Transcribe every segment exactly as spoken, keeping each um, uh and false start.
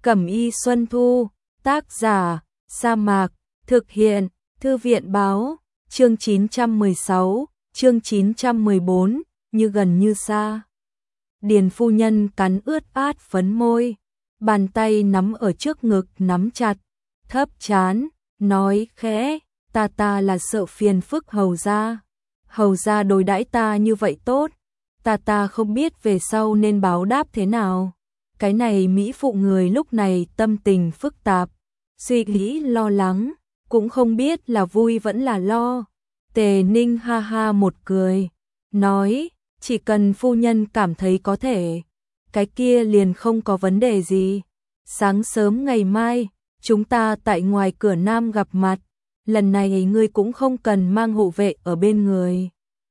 Cẩm y Xuân Thu, tác giả, Sa Mạc, thực hiện, Thư viện báo, chương chín trăm mười sáu, chương chín trăm mười bốn, như gần như xa. Điền phu nhân cắn ướt át phấn môi, bàn tay nắm ở trước ngực nắm chặt, thấp chán, nói khẽ, ta ta là sợ phiền phức hầu gia. Hầu gia đối đãi ta như vậy tốt, ta ta không biết về sau nên báo đáp thế nào. Cái này mỹ phụ người lúc này tâm tình phức tạp, suy nghĩ lo lắng, cũng không biết là vui vẫn là lo. Tề Ninh ha ha một cười, nói, chỉ cần phu nhân cảm thấy có thể, cái kia liền không có vấn đề gì. Sáng sớm ngày mai, chúng ta tại ngoài cửa Nam gặp mặt, lần này ngươi cũng không cần mang hộ vệ ở bên người.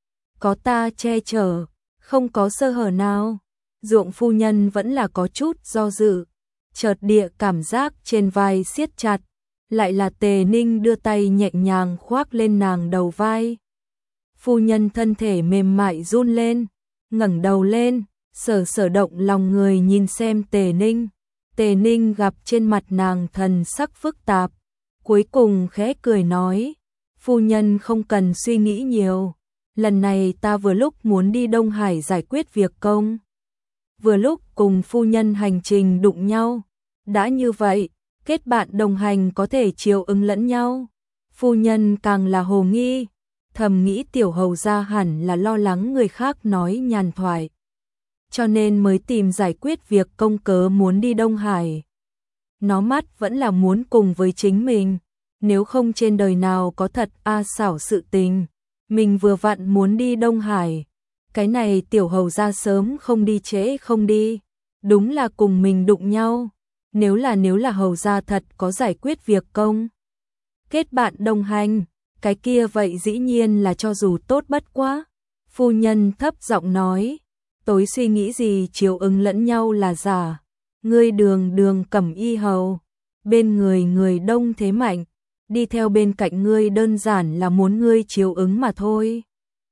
Có ta che chở, không có sơ hở nào. Ruộng phu nhân vẫn là có chút do dự, chợt địa cảm giác trên vai siết chặt, lại là Tề Ninh đưa tay nhẹ nhàng khoác lên nàng đầu vai. Phu nhân thân thể mềm mại run lên, ngẩng đầu lên, sở sở động lòng người nhìn xem Tề Ninh. Tề Ninh gặp trên mặt nàng thần sắc phức tạp, cuối cùng khẽ cười nói, phu nhân không cần suy nghĩ nhiều, lần này ta vừa lúc muốn đi Đông Hải giải quyết việc công. Vừa lúc cùng phu nhân hành trình đụng nhau, đã như vậy, kết bạn đồng hành có thể chiều ứng lẫn nhau. Phu nhân càng là hồ nghi, thầm nghĩ tiểu hầu gia hẳn là lo lắng người khác nói nhàn thoại, cho nên mới tìm giải quyết việc công cớ muốn đi Đông Hải. Nó mắt vẫn là muốn cùng với chính mình, nếu không trên đời nào có thật a xảo sự tình, mình vừa vặn muốn đi Đông Hải. Cái này tiểu hầu gia sớm không đi trễ không đi, đúng là cùng mình đụng nhau. Nếu là nếu là hầu gia thật có giải quyết việc công, kết bạn đồng hành, cái kia vậy dĩ nhiên là cho dù tốt bất quá. Phu nhân thấp giọng nói, tối suy nghĩ gì chiều ứng lẫn nhau là giả. Ngươi đường đường cẩm y hầu, bên người người đông thế mạnh, đi theo bên cạnh ngươi đơn giản là muốn ngươi chiều ứng mà thôi.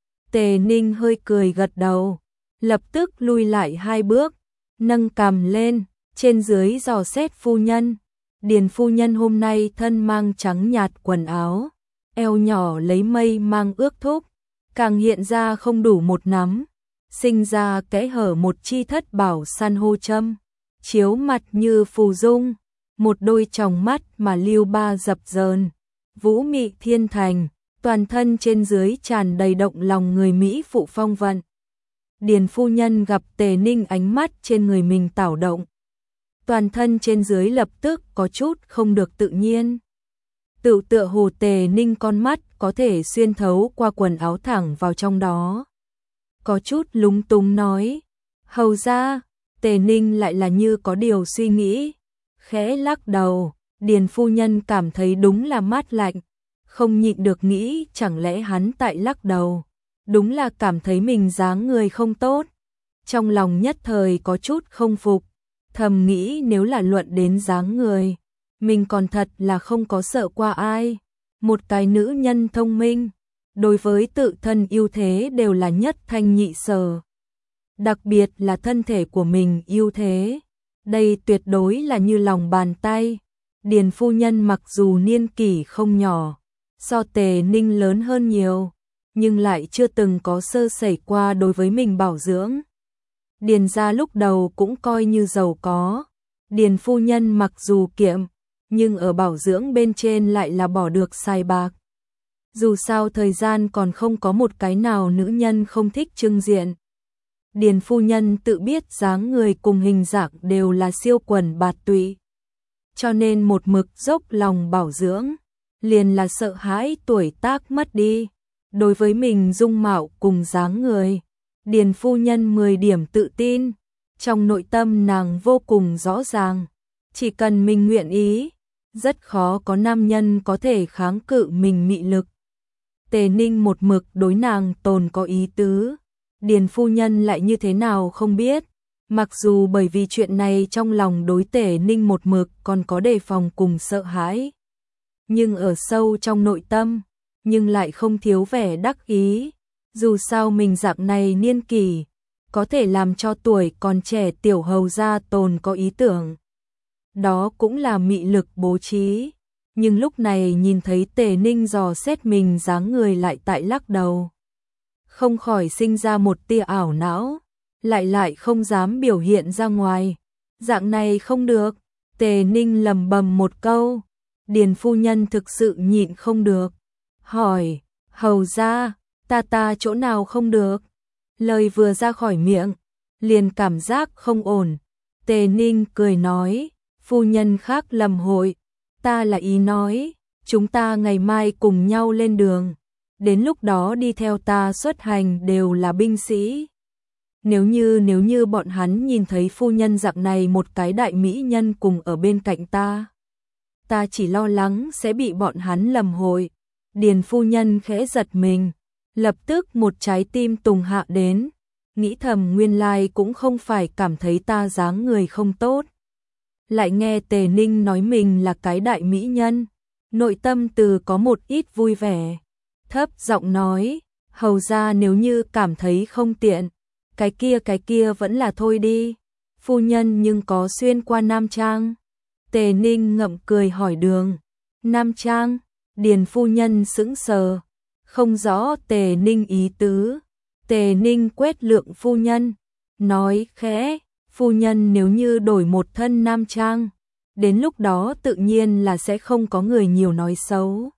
Tề Ninh hơi cười gật đầu, lập tức lui lại hai bước, nâng cằm lên, trên dưới dò xét phu nhân. Điền phu nhân hôm nay thân mang trắng nhạt quần áo, eo nhỏ lấy mây mang ước thúc, càng hiện ra không đủ một nắm, sinh ra kẽ hở một chi thất bảo san hô châm, chiếu mặt như phù dung, một đôi tròng mắt mà lưu ba dập dờn, vũ mị thiên thành. Toàn thân trên dưới tràn đầy động lòng người Mỹ phụ phong vận. Điền phu nhân gặp Tề Ninh ánh mắt trên người mình tảo động, toàn thân trên dưới lập tức có chút không được tự nhiên. Tự tựa hồ Tề Ninh con mắt có thể xuyên thấu qua quần áo thẳng vào trong đó. Có chút lúng túng nói, hầu ra. Tề Ninh lại là như có điều suy nghĩ, khẽ lắc đầu. Điền phu nhân cảm thấy đúng là mát lạnh, không nhịn được nghĩ chẳng lẽ hắn tại lắc đầu, đúng là cảm thấy mình dáng người không tốt. Trong lòng nhất thời có chút không phục, thầm nghĩ nếu là luận đến dáng người, mình còn thật là không có sợ qua ai. Một cái nữ nhân thông minh, đối với tự thân ưu thế đều là nhất thanh nhị sở. Đặc biệt là thân thể của mình ưu thế, đây tuyệt đối là như lòng bàn tay. Điền phu nhân mặc dù niên kỷ không nhỏ, so Tề Ninh lớn hơn nhiều, nhưng lại chưa từng có sơ sẩy qua đối với mình bảo dưỡng. Điền gia lúc đầu cũng coi như giàu có, Điền phu nhân mặc dù kiệm, nhưng ở bảo dưỡng bên trên lại là bỏ được xài bạc. Dù sao thời gian còn không có một cái nào nữ nhân không thích trưng diện. Điền phu nhân tự biết dáng người cùng hình dạng đều là siêu quần bạt tụy, cho nên một mực dốc lòng bảo dưỡng, liền là sợ hãi tuổi tác mất đi. Đối với mình dung mạo cùng dáng người, Điền phu nhân mười điểm tự tin, trong nội tâm nàng vô cùng rõ ràng, chỉ cần mình nguyện ý, rất khó có nam nhân có thể kháng cự mình mị lực. Tề Ninh một mực đối nàng tồn có ý tứ, Điền phu nhân lại như thế nào không biết, mặc dù bởi vì chuyện này trong lòng đối Tề Ninh một mực còn có đề phòng cùng sợ hãi, nhưng ở sâu trong nội tâm, nhưng lại không thiếu vẻ đắc ý. Dù sao mình dạng này niên kỷ, có thể làm cho tuổi còn trẻ tiểu hầu gia tồn có ý tưởng. đó cũng là mị lực bố trí. Nhưng lúc này nhìn thấy Tề Ninh dò xét mình dáng người lại tại lắc đầu. Không khỏi sinh ra một tia ảo não, lại lại không dám biểu hiện ra ngoài. Dạng này không được, Tề Ninh lầm bầm một câu. Điền phu nhân thực sự nhịn không được. Hỏi, hầu ra, ta ta chỗ nào không được? Lời vừa ra khỏi miệng, liền cảm giác không ổn. Tề Ninh cười nói, phu nhân khác lầm hội, ta là ý nói, chúng ta ngày mai cùng nhau lên đường. Đến lúc đó đi theo ta xuất hành đều là binh sĩ. Nếu như nếu như bọn hắn nhìn thấy phu nhân dạng này một cái đại mỹ nhân cùng ở bên cạnh ta, ta chỉ lo lắng sẽ bị bọn hắn lầm hội. Điền phu nhân khẽ giật mình, lập tức một trái tim tùng hạ đến, nghĩ thầm nguyên lai cũng không phải cảm thấy ta dáng người không tốt. Lại nghe Tề Ninh nói mình là cái đại mỹ nhân, nội tâm từ có một ít vui vẻ, thấp giọng nói, hầu ra nếu như cảm thấy không tiện, cái kia cái kia vẫn là thôi đi, phu nhân nhưng có xuyên qua Nam Trang. Tề Ninh ngậm cười hỏi đường, Nam Trang, Điền phu nhân sững sờ, không rõ Tề Ninh ý tứ. Tề Ninh quét lượng phu nhân, nói khẽ, phu nhân nếu như đổi một thân nam trang, đến lúc đó tự nhiên là sẽ không có người nhiều nói xấu.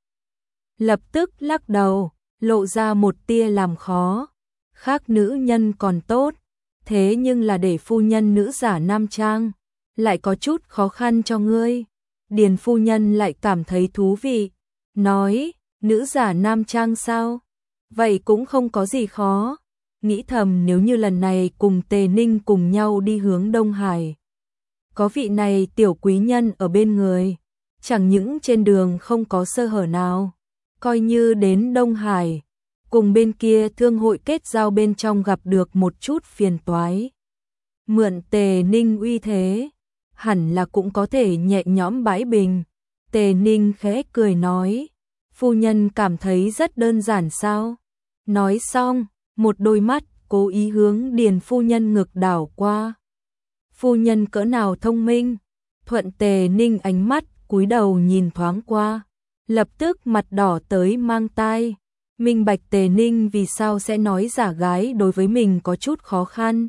Lập tức lắc đầu, lộ ra một tia làm khó, khác nữ nhân còn tốt, thế nhưng là để phu nhân nữ giả nam trang, lại có chút khó khăn cho ngươi. Điền phu nhân lại cảm thấy thú vị, nói, nữ giả nam trang sao? Vậy cũng không có gì khó. Nghĩ thầm nếu như lần này cùng Tề Ninh cùng nhau đi hướng Đông Hải, có vị này tiểu quý nhân ở bên người, chẳng những trên đường không có sơ hở nào, coi như đến Đông Hải, cùng bên kia thương hội kết giao bên trong gặp được một chút phiền toái. Mượn Tề Ninh uy thế, hẳn là cũng có thể nhẹ nhõm bãi bình. Tề Ninh khẽ cười nói, phu nhân cảm thấy rất đơn giản sao? Nói xong, một đôi mắt cố ý hướng Điền phu nhân ngực đảo qua. Phu nhân cỡ nào thông minh? Thuận Tề Ninh ánh mắt cúi đầu nhìn thoáng qua, lập tức mặt đỏ tới mang tai, minh bạch Tề Ninh vì sao sẽ nói giả gái đối với mình có chút khó khăn.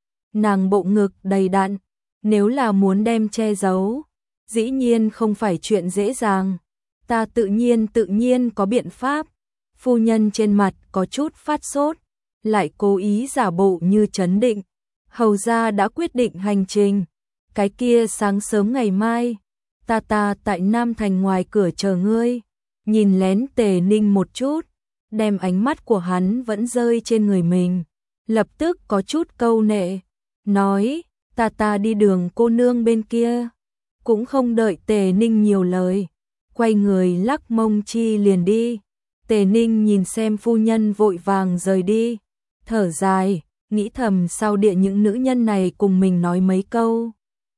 Nàng bộ ngực đầy đặn, nếu là muốn đem che giấu, dĩ nhiên không phải chuyện dễ dàng. Ta tự nhiên tự nhiên có biện pháp. Phu nhân trên mặt có chút phát sốt, lại cố ý giả bộ như trấn định. Hầu gia đã quyết định hành trình, cái kia sáng sớm ngày mai, ta ta tại Nam Thành ngoài cửa chờ ngươi. Nhìn lén Tề Ninh một chút, đem ánh mắt của hắn vẫn rơi trên người mình, lập tức có chút câu nệ, nói, ta ta đi đường cô nương bên kia. Cũng không đợi Tề Ninh nhiều lời, quay người lắc mông chi liền đi. Tề Ninh nhìn xem phu nhân vội vàng rời đi, thở dài, nghĩ thầm sau địa những nữ nhân này cùng mình nói mấy câu,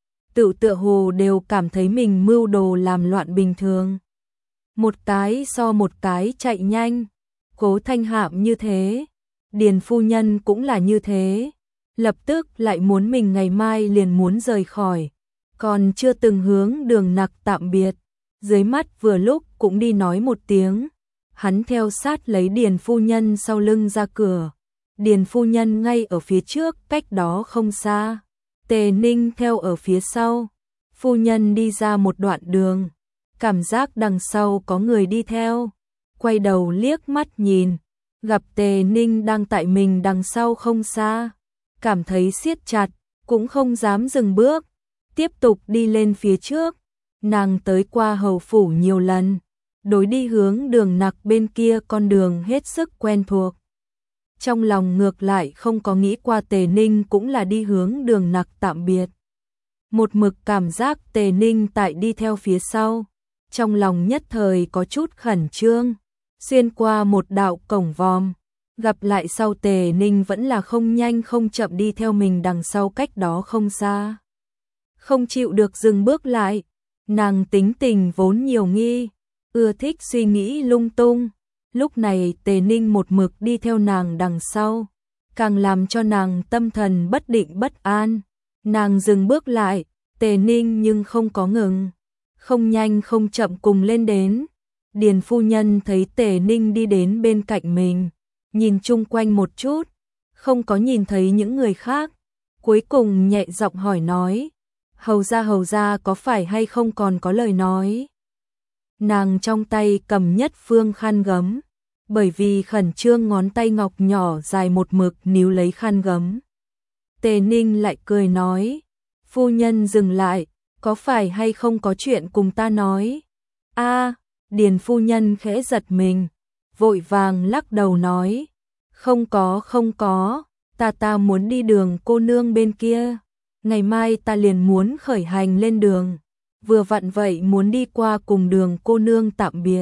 tự tựa hồ đều cảm thấy mình mưu đồ làm loạn bình thường. Một cái so một cái chạy nhanh, Cố Thanh Hạm như thế, Điền phu nhân cũng là như thế, lập tức lại muốn mình ngày mai liền muốn rời khỏi, còn chưa từng hướng Đường Nặc tạm biệt, dưới mắt vừa lúc cũng đi nói một tiếng. Hắn theo sát lấy Điền phu nhân sau lưng ra cửa. Điền phu nhân ngay ở phía trước, cách đó không xa. Tề Ninh theo ở phía sau. Phu nhân đi ra một đoạn đường, cảm giác đằng sau có người đi theo. Quay đầu liếc mắt nhìn, gặp Tề Ninh đang tại mình đằng sau không xa. Cảm thấy siết chặt, cũng không dám dừng bước, tiếp tục đi lên phía trước. Nàng tới qua hầu phủ nhiều lần, đối đi hướng Đường Nặc bên kia con đường hết sức quen thuộc. Trong lòng ngược lại không có nghĩ qua Tề Ninh cũng là đi hướng Đường Nặc tạm biệt. Một mực cảm giác Tề Ninh tại đi theo phía sau, trong lòng nhất thời có chút khẩn trương. Xuyên qua một đạo cổng vòm, gặp lại sau Tề Ninh vẫn là không nhanh không chậm đi theo mình đằng sau cách đó không xa. Không chịu được dừng bước lại, nàng tính tình vốn nhiều nghi, ưa thích suy nghĩ lung tung. Lúc này Tề Ninh một mực đi theo nàng đằng sau, càng làm cho nàng tâm thần bất định bất an. Nàng dừng bước lại, Tề Ninh nhưng không có ngừng, không nhanh không chậm cùng lên đến. Điền phu nhân thấy Tề Ninh đi đến bên cạnh mình, nhìn chung quanh một chút, không có nhìn thấy những người khác, cuối cùng nhẹ giọng hỏi nói, hầu ra hầu ra có phải hay không còn có lời nói. Nàng trong tay cầm nhất phương khăn gấm, bởi vì khẩn trương ngón tay ngọc nhỏ dài một mực níu lấy khăn gấm. Tề Ninh lại cười nói, phu nhân dừng lại, có phải hay không có chuyện cùng ta nói. A, Điền phu nhân khẽ giật mình, vội vàng lắc đầu nói, không có không có, ta ta muốn đi đường cô nương bên kia, ngày mai ta liền muốn khởi hành lên đường, vừa vặn vậy muốn đi qua cùng đường cô nương tạm biệt.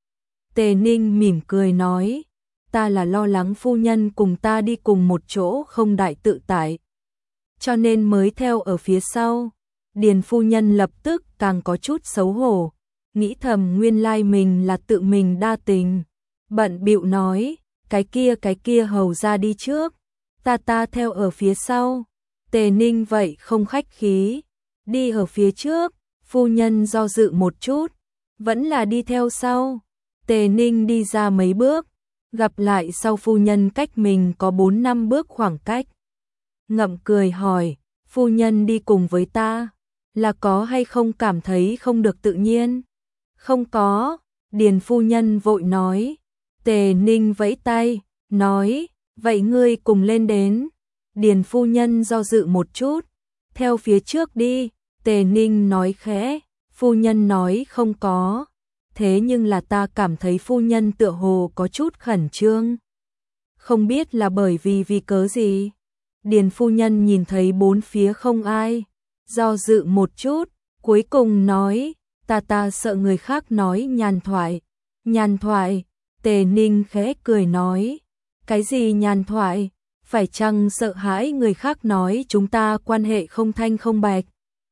Tề Ninh mỉm cười nói, ta là lo lắng phu nhân cùng ta đi cùng một chỗ không đại tự tại, cho nên mới theo ở phía sau. Điền phu nhân lập tức càng có chút xấu hổ, nghĩ thầm nguyên lai mình là tự mình đa tình, bận bịu nói, cái kia cái kia hầu ra đi trước, ta ta theo ở phía sau. Tề Ninh vậy không khách khí, đi ở phía trước. Phu nhân do dự một chút, vẫn là đi theo sau. Tề Ninh đi ra mấy bước, gặp lại sau phu nhân cách mình có bốn năm bước khoảng cách. Ngậm cười hỏi, phu nhân đi cùng với ta, là có hay không cảm thấy không được tự nhiên? Không có, Điền phu nhân vội nói. Tề Ninh vẫy tay, nói, vậy ngươi cùng lên đến. Điền phu nhân do dự một chút, theo phía trước đi. Tề Ninh nói khẽ, phu nhân nói không có, thế nhưng là ta cảm thấy phu nhân tựa hồ có chút khẩn trương. Không biết là bởi vì vì cớ gì. Điền phu nhân nhìn thấy bốn phía không ai, do dự một chút, cuối cùng nói, ta ta sợ người khác nói nhàn thoại. Nhàn thoại, Tề Ninh khẽ cười nói, cái gì nhàn thoại, phải chăng sợ hãi người khác nói chúng ta quan hệ không thanh không bạch.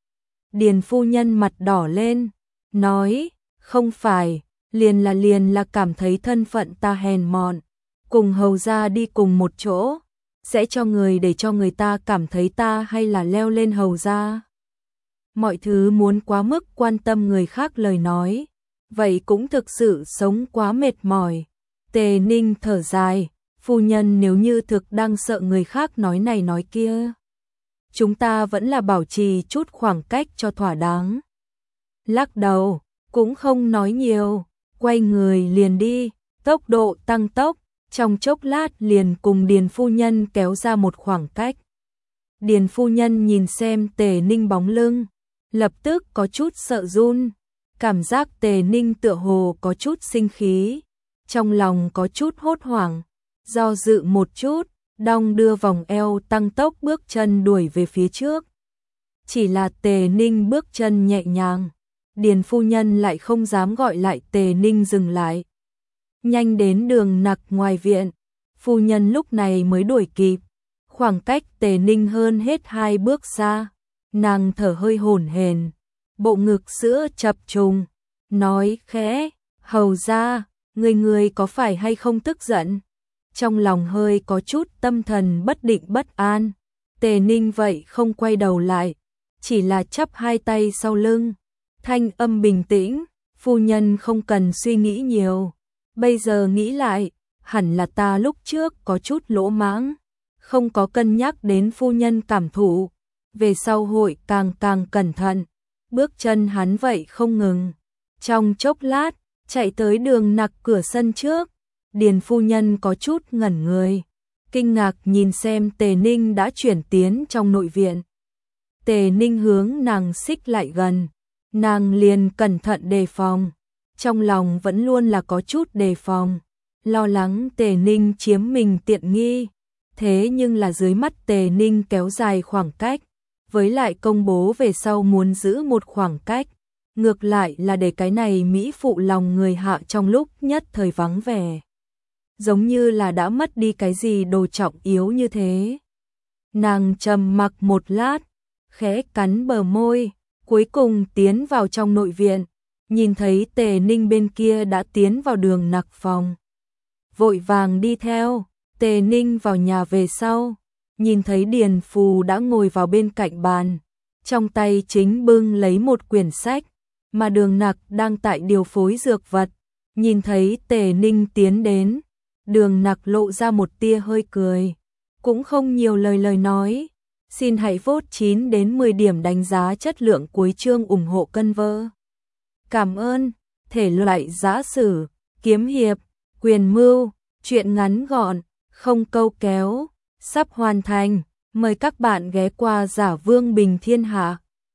Điền phu nhân mặt đỏ lên, nói, không phải, liền là liền là cảm thấy thân phận ta hèn mọn, cùng hầu ra đi cùng một chỗ, sẽ cho người để cho người ta cảm thấy ta hay là leo lên hầu ra. Mọi thứ muốn quá mức quan tâm người khác lời nói, vậy cũng thực sự sống quá mệt mỏi. Tề Ninh thở dài, phu nhân nếu như thực đang sợ người khác nói này nói kia, chúng ta vẫn là bảo trì chút khoảng cách cho thỏa đáng. Lắc đầu, cũng không nói nhiều, quay người liền đi, tốc độ tăng tốc, trong chốc lát liền cùng Điền phu nhân kéo ra một khoảng cách. Điền phu nhân nhìn xem Tề Ninh bóng lưng, lập tức có chút sợ run, cảm giác Tề Ninh tựa hồ có chút sinh khí, trong lòng có chút hốt hoảng, do dự một chút, đong đưa vòng eo tăng tốc bước chân đuổi về phía trước. Chỉ là Tề Ninh bước chân nhẹ nhàng, Điền phu nhân lại không dám gọi lại Tề Ninh dừng lại. Nhanh đến đường nặc ngoài viện, phu nhân lúc này mới đuổi kịp, khoảng cách Tề Ninh hơn hết hai bước xa, nàng thở hơi hổn hển, bộ ngực sữa chập trùng, nói khẽ, hầu ra, người người có phải hay không tức giận? Trong lòng hơi có chút tâm thần bất định bất an. Tề Ninh vậy không quay đầu lại, chỉ là chắp hai tay sau lưng, thanh âm bình tĩnh, phu nhân không cần suy nghĩ nhiều, bây giờ nghĩ lại, hẳn là ta lúc trước có chút lỗ mãng, không có cân nhắc đến phu nhân cảm thụ, về sau hội càng càng cẩn thận. Bước chân hắn vậy không ngừng, trong chốc lát, chạy tới đường nặc cửa sân trước. Điền phu nhân có chút ngẩn người, kinh ngạc nhìn xem Tề Ninh đã chuyển tiến trong nội viện. Tề Ninh hướng nàng xích lại gần, nàng liền cẩn thận đề phòng, trong lòng vẫn luôn là có chút đề phòng, lo lắng Tề Ninh chiếm mình tiện nghi, thế nhưng là dưới mắt Tề Ninh kéo dài khoảng cách, với lại công bố về sau muốn giữ một khoảng cách, ngược lại là để cái này mỹ phụ lòng người hạ trong lúc nhất thời vắng vẻ. Giống như là đã mất đi cái gì đồ trọng yếu như thế. Nàng trầm mặc một lát, khẽ cắn bờ môi, cuối cùng tiến vào trong nội viện, nhìn thấy Tề Ninh bên kia đã tiến vào đường nặc phòng. Vội vàng đi theo, Tề Ninh vào nhà về sau, nhìn thấy Điền Phù đã ngồi vào bên cạnh bàn, trong tay chính bưng lấy một quyển sách, mà Đường Nặc đang tại điều phối dược vật. Nhìn thấy Tề Ninh tiến đến, Đường Nặc lộ ra một tia hơi cười, cũng không nhiều lời lời nói. Xin hãy vote chín đến mười điểm đánh giá chất lượng cuối chương ủng hộ cân vơ. Cảm ơn. Thể loại giã sử, kiếm hiệp, quyền mưu, truyện ngắn gọn, không câu kéo, sắp hoàn thành. Mời các bạn ghé qua Giả Vương Bình Thiên Hạ.